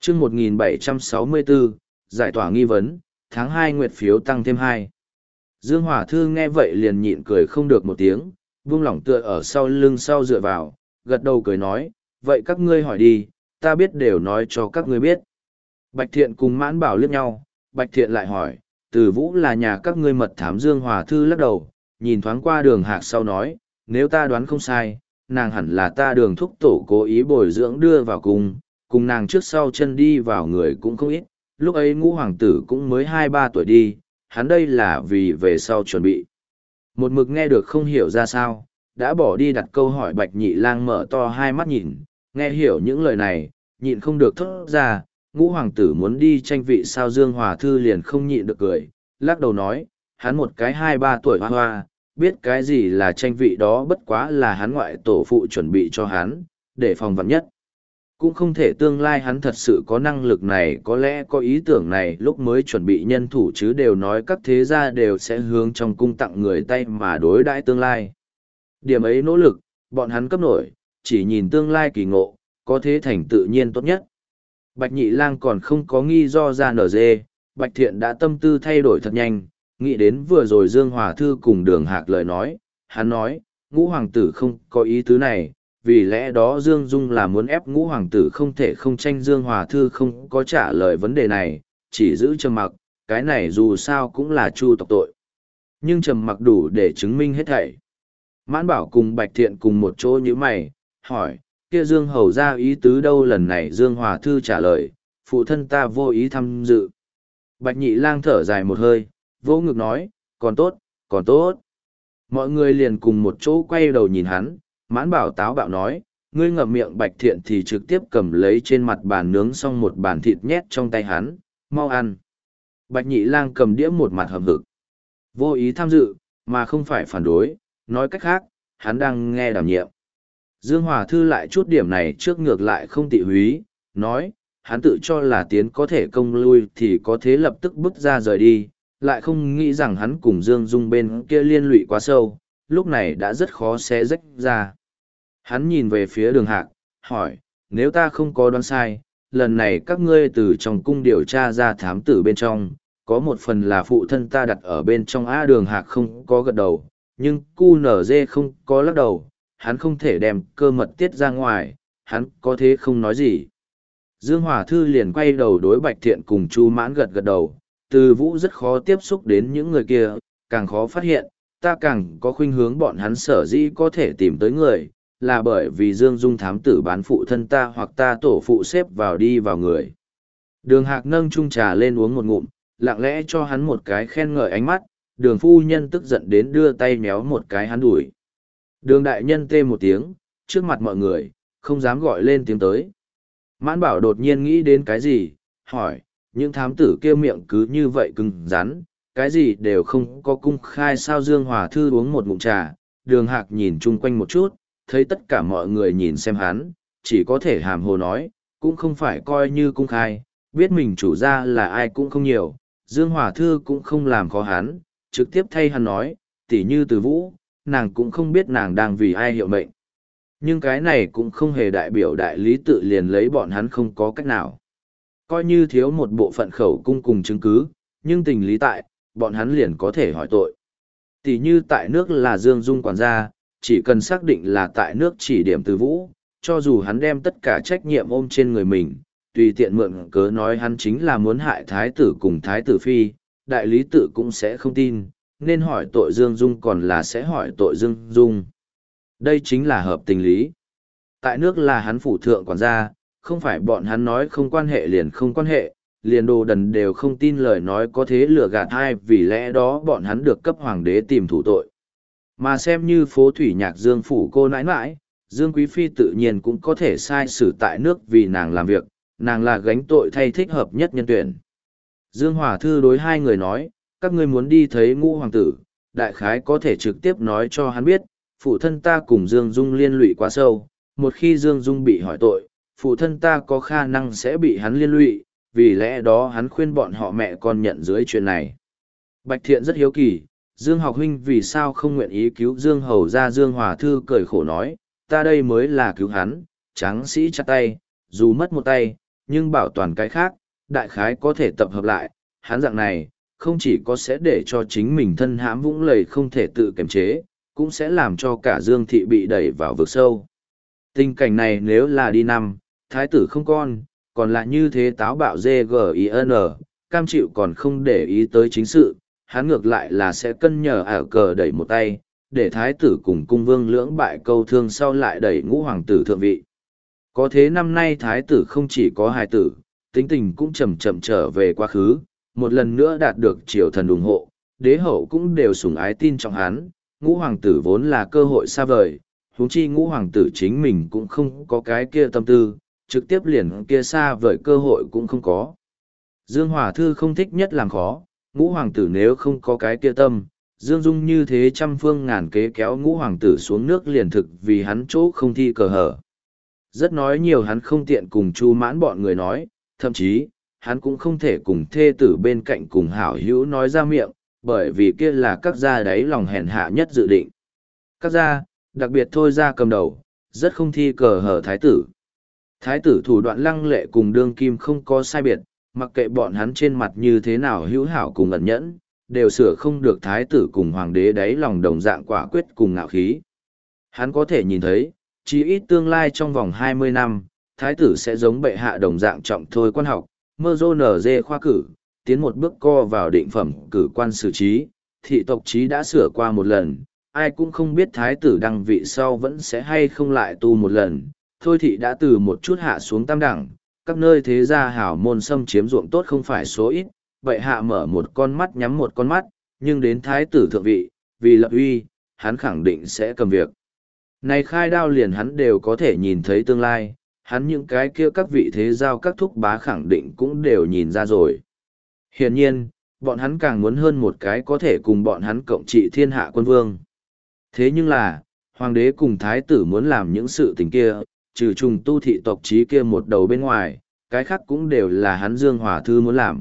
chương 1764, giải tỏa nghi vấn, tháng 2 nguyệt phiếu tăng thêm 2. Dương Hòa Thư nghe vậy liền nhịn cười không được một tiếng, buông lỏng tựa ở sau lưng sau dựa vào, gật đầu cười nói, vậy các ngươi hỏi đi, ta biết đều nói cho các ngươi biết. Bạch Thiện cùng Mãn Bảo liếc nhau, Bạch Thiện lại hỏi, Từ Vũ là nhà các ngươi mật thám. Dương Hòa Thư lắc đầu, nhìn thoáng qua Đường Hạc sau nói, nếu ta đoán không sai, nàng hẳn là ta Đường thúc tổ cố ý bồi dưỡng đưa vào cùng nàng trước sau chân đi vào người cũng không ít, lúc ấy Ngũ hoàng tử cũng mới 2-3 tuổi đi, hắn đây là vì về sau chuẩn bị. Một mực nghe được không hiểu ra sao, đã bỏ đi đặt câu hỏi. Bạch Nhị Lang mở to hai mắt nhìn, nghe hiểu những lời này, nhịn không được thốt ra, Ngũ hoàng tử muốn đi tranh vị sao? Dương Hòa Thư liền không nhịn được cười, lắc đầu nói, hắn một cái 2-3 tuổi hoa hoa, biết cái gì là tranh vị, đó bất quá là hắn ngoại tổ phụ chuẩn bị cho hắn, để phòng vạn nhất. Cũng không thể tương lai hắn thật sự có năng lực này, có lẽ có ý tưởng này lúc mới chuẩn bị nhân thủ, chứ đều nói các thế gia đều sẽ hướng trong cung tặng người tay mà đối đãi tương lai. Điểm ấy nỗ lực, bọn hắn cấp nổi, chỉ nhìn tương lai kỳ ngộ, có thế thành tự nhiên tốt nhất. Bạch Nhị Lang còn không có nghi do ra nở dê, Bạch Thiện đã tâm tư thay đổi thật nhanh, nghĩ đến vừa rồi Dương Hòa Thư cùng Đường Hạc lời nói, hắn nói, Ngũ hoàng tử không có ý tứ này, vì lẽ đó Dương Dung là muốn ép Ngũ hoàng tử không thể không tranh. Dương Hòa Thư không có trả lời vấn đề này, chỉ giữ trầm mặc, cái này dù sao cũng là Chu tộc tội. Nhưng trầm mặc đủ để chứng minh hết thảy. Mãn Bảo cùng Bạch Thiện cùng một chỗ như mày, hỏi, kia Dương hầu ra ý tứ đâu? Lần này Dương Hòa Thư trả lời, phụ thân ta vô ý tham dự. Bạch Nhị Lang thở dài một hơi, vỗ ngực nói, còn tốt, còn tốt. Mọi người liền cùng một chỗ quay đầu nhìn hắn. Mãn Bảo táo bạo nói, ngươi ngậm miệng. Bạch Thiện thì trực tiếp cầm lấy trên mặt bàn nướng xong một bàn thịt nhét trong tay hắn, mau ăn. Bạch Nhị Lang cầm đĩa một mặt hậm hực. Vô ý tham dự, mà không phải phản đối, nói cách khác, hắn đang nghe đảm nhiệm. Dương Hòa Thư lại chút điểm này trước ngược lại không tị húy, nói, hắn tự cho là tiến có thể công lui thì có thế lập tức bước ra rời đi, lại không nghĩ rằng hắn cùng Dương Dung bên kia liên lụy quá sâu, lúc này đã rất khó sẽ rách ra. Hắn nhìn về phía Đường Hạc, hỏi, nếu ta không có đoán sai, lần này các ngươi từ trong cung điều tra ra thám tử bên trong, có một phần là phụ thân ta đặt ở bên trong. Đường Hạc không có gật đầu, nhưng QNZ không có lắc đầu, hắn không thể đem cơ mật tiết ra ngoài, hắn có thế không nói gì. Dương Hòa Thư liền quay đầu đối Bạch Thiện cùng Chu Mãn gật gật đầu, Từ Vũ rất khó tiếp xúc đến những người kia, càng khó phát hiện, ta càng có khuynh hướng bọn hắn sở dĩ có thể tìm tới người, là bởi vì Dương Dung thám tử bán phụ thân ta hoặc ta tổ phụ xếp vào đi vào người. Đường Hạc nâng chung trà lên uống một ngụm, lặng lẽ cho hắn một cái khen ngợi ánh mắt. Đường phu nhân tức giận đến đưa tay méo một cái hắn đuổi. Đường đại nhân tê một tiếng, trước mặt mọi người, không dám gọi lên tiếng tới. Mãn Bảo đột nhiên nghĩ đến cái gì, hỏi, những thám tử kia miệng cứ như vậy cứng rắn, cái gì đều không có cung khai sao? Dương Hòa Thư uống một ngụm trà, Đường Hạc nhìn chung quanh một chút, thấy tất cả mọi người nhìn xem hắn, chỉ có thể hàm hồ nói, cũng không phải coi như cung khai, biết mình chủ gia là ai cũng không nhiều. Dương Hòa Thư cũng không làm khó hắn, trực tiếp thay hắn nói, tỉ như Từ Vũ, nàng cũng không biết nàng đang vì ai hiệu mệnh. Nhưng cái này cũng không hề đại biểu đại lý tự liền lấy bọn hắn không có cách nào. Coi như thiếu một bộ phận khẩu cung cùng chứng cứ, nhưng tình lý tại, bọn hắn liền có thể hỏi tội. Tỉ như tại nước là Dương Dung quản gia, chỉ cần xác định là tại nước chỉ điểm Từ Vũ, cho dù hắn đem tất cả trách nhiệm ôm trên người mình, tùy tiện mượn cớ nói hắn chính là muốn hại thái tử cùng thái tử phi, đại lý tự cũng sẽ không tin, nên hỏi tội Dương Dung còn là sẽ hỏi tội Dương Dung. Đây chính là hợp tình lý. Tại nước là hắn phủ thượng quản gia, không phải bọn hắn nói không quan hệ liền không quan hệ, liền đồ đần đều không tin lời nói có thế lừa gạt ai, vì lẽ đó bọn hắn được cấp hoàng đế tìm thủ tội. Mà xem như phố thủy nhạc Dương phủ cô nãi nãi, Dương Quý Phi tự nhiên cũng có thể sai xử tại nước vì nàng làm việc, nàng là gánh tội thay thích hợp nhất nhân tuyển. Dương Hòa Thư đối hai người nói, các ngươi muốn đi thấy Ngũ hoàng tử, đại khái có thể trực tiếp nói cho hắn biết, phụ thân ta cùng Dương Dung liên lụy quá sâu, một khi Dương Dung bị hỏi tội, phụ thân ta có khả năng sẽ bị hắn liên lụy, vì lẽ đó hắn khuyên bọn họ mẹ con nhận dưới chuyện này. Bạch Thiện rất hiếu kỳ, Dương học huynh vì sao không nguyện ý cứu Dương hầu ra? Dương Hòa Thư cười khổ nói, ta đây mới là cứu hắn, tráng sĩ chặt tay, dù mất một tay, nhưng bảo toàn cái khác, đại khái có thể tập hợp lại, hắn dạng này, không chỉ có sẽ để cho chính mình thân hãm vũng lầy không thể tự kiềm chế, cũng sẽ làm cho cả Dương Thị bị đẩy vào vực sâu. Tình cảnh này nếu là đi năm, thái tử không con, còn lại như thế táo bạo GGIN, cam chịu còn không để ý tới chính sự, hắn ngược lại là sẽ cân nhờ ảo cờ đẩy một tay, để thái tử cùng cung vương lưỡng bại câu thương sau lại đẩy ngũ hoàng tử thượng vị. Có thế năm nay thái tử không chỉ có hài tử, tính tình cũng chậm chậm trở về quá khứ, một lần nữa đạt được triều thần ủng hộ, đế hậu cũng đều sủng ái tin trọng hắn, ngũ hoàng tử vốn là cơ hội xa vời, huống chi ngũ hoàng tử chính mình cũng không có cái kia tâm tư, trực tiếp liền kia xa vời cơ hội cũng không có. Dương Hòa Thư không thích nhất làm khó, ngũ hoàng tử nếu không có cái kia tâm, Dương Dung như thế trăm phương ngàn kế kéo ngũ hoàng tử xuống nước liền thực vì hắn chỗ không thi cờ hở. Rất nói nhiều hắn không tiện cùng Chu Mãn bọn người nói, thậm chí, hắn cũng không thể cùng thê tử bên cạnh cùng hảo hữu nói ra miệng, bởi vì kia là các gia đáy lòng hèn hạ nhất dự định. Các gia, đặc biệt thôi ra cầm đầu, rất không thi cờ hở thái tử. Thái tử thủ đoạn lăng lệ cùng đương kim không có sai biệt, mặc kệ bọn hắn trên mặt như thế nào hữu hảo cùng ẩn nhẫn, đều sửa không được thái tử cùng hoàng đế đáy lòng đồng dạng quả quyết cùng ngạo khí. Hắn có thể nhìn thấy, chỉ ít tương lai trong vòng 20 năm, thái tử sẽ giống bệ hạ đồng dạng trọng thôi quan học, mơ dô nở dê khoa cử, tiến một bước co vào định phẩm cử quan xử trí, thị tộc trí đã sửa qua một lần, ai cũng không biết thái tử đăng vị sau vẫn sẽ hay không lại tu một lần, thôi thị đã từ một chút hạ xuống tam đẳng, các nơi thế gia hảo môn xâm chiếm ruộng tốt không phải số ít, bệ hạ mở một con mắt nhắm một con mắt, nhưng đến thái tử thượng vị, vì lập uy, hắn khẳng định sẽ cầm việc. Này khai đao liền hắn đều có thể nhìn thấy tương lai, hắn những cái kia các vị thế giao các thúc bá khẳng định cũng đều nhìn ra rồi. Hiển nhiên, bọn hắn càng muốn hơn một cái có thể cùng bọn hắn cộng trị thiên hạ quân vương. Thế nhưng là, hoàng đế cùng thái tử muốn làm những sự tình kia, trừ trùng tu thị tộc trí kia một đầu bên ngoài, cái khác cũng đều là hắn Dương Hòa Thư muốn làm.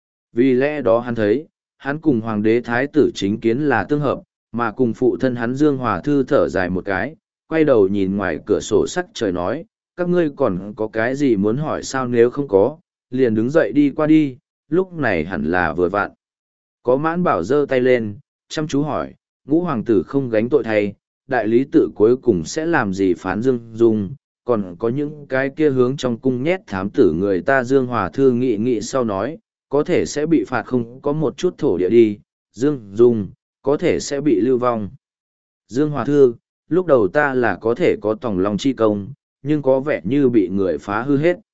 Vì lẽ đó hắn thấy, hắn cùng hoàng đế thái tử chính kiến là tương hợp, mà cùng phụ thân hắn Dương Hòa Thư thở dài một cái, quay đầu nhìn ngoài cửa sổ sắc trời nói, các ngươi còn có cái gì muốn hỏi sao, nếu không có, liền đứng dậy đi qua đi, lúc này hẳn là vừa vặn. Có Mãn Bảo giơ tay lên, chăm chú hỏi, ngũ hoàng tử không gánh tội thay, đại lý tự cuối cùng sẽ làm gì phán Dương Dung, còn có những cái kia hướng trong cung nhét thám tử người ta. Dương Hòa Thư nghị sau nói, có thể sẽ bị phạt không có một chút thổ địa đi, Dương Dung, có thể sẽ bị lưu vong. Dương Hòa Thư, lúc đầu ta là có thể có tòng lòng chi công, nhưng có vẻ như bị người phá hư hết.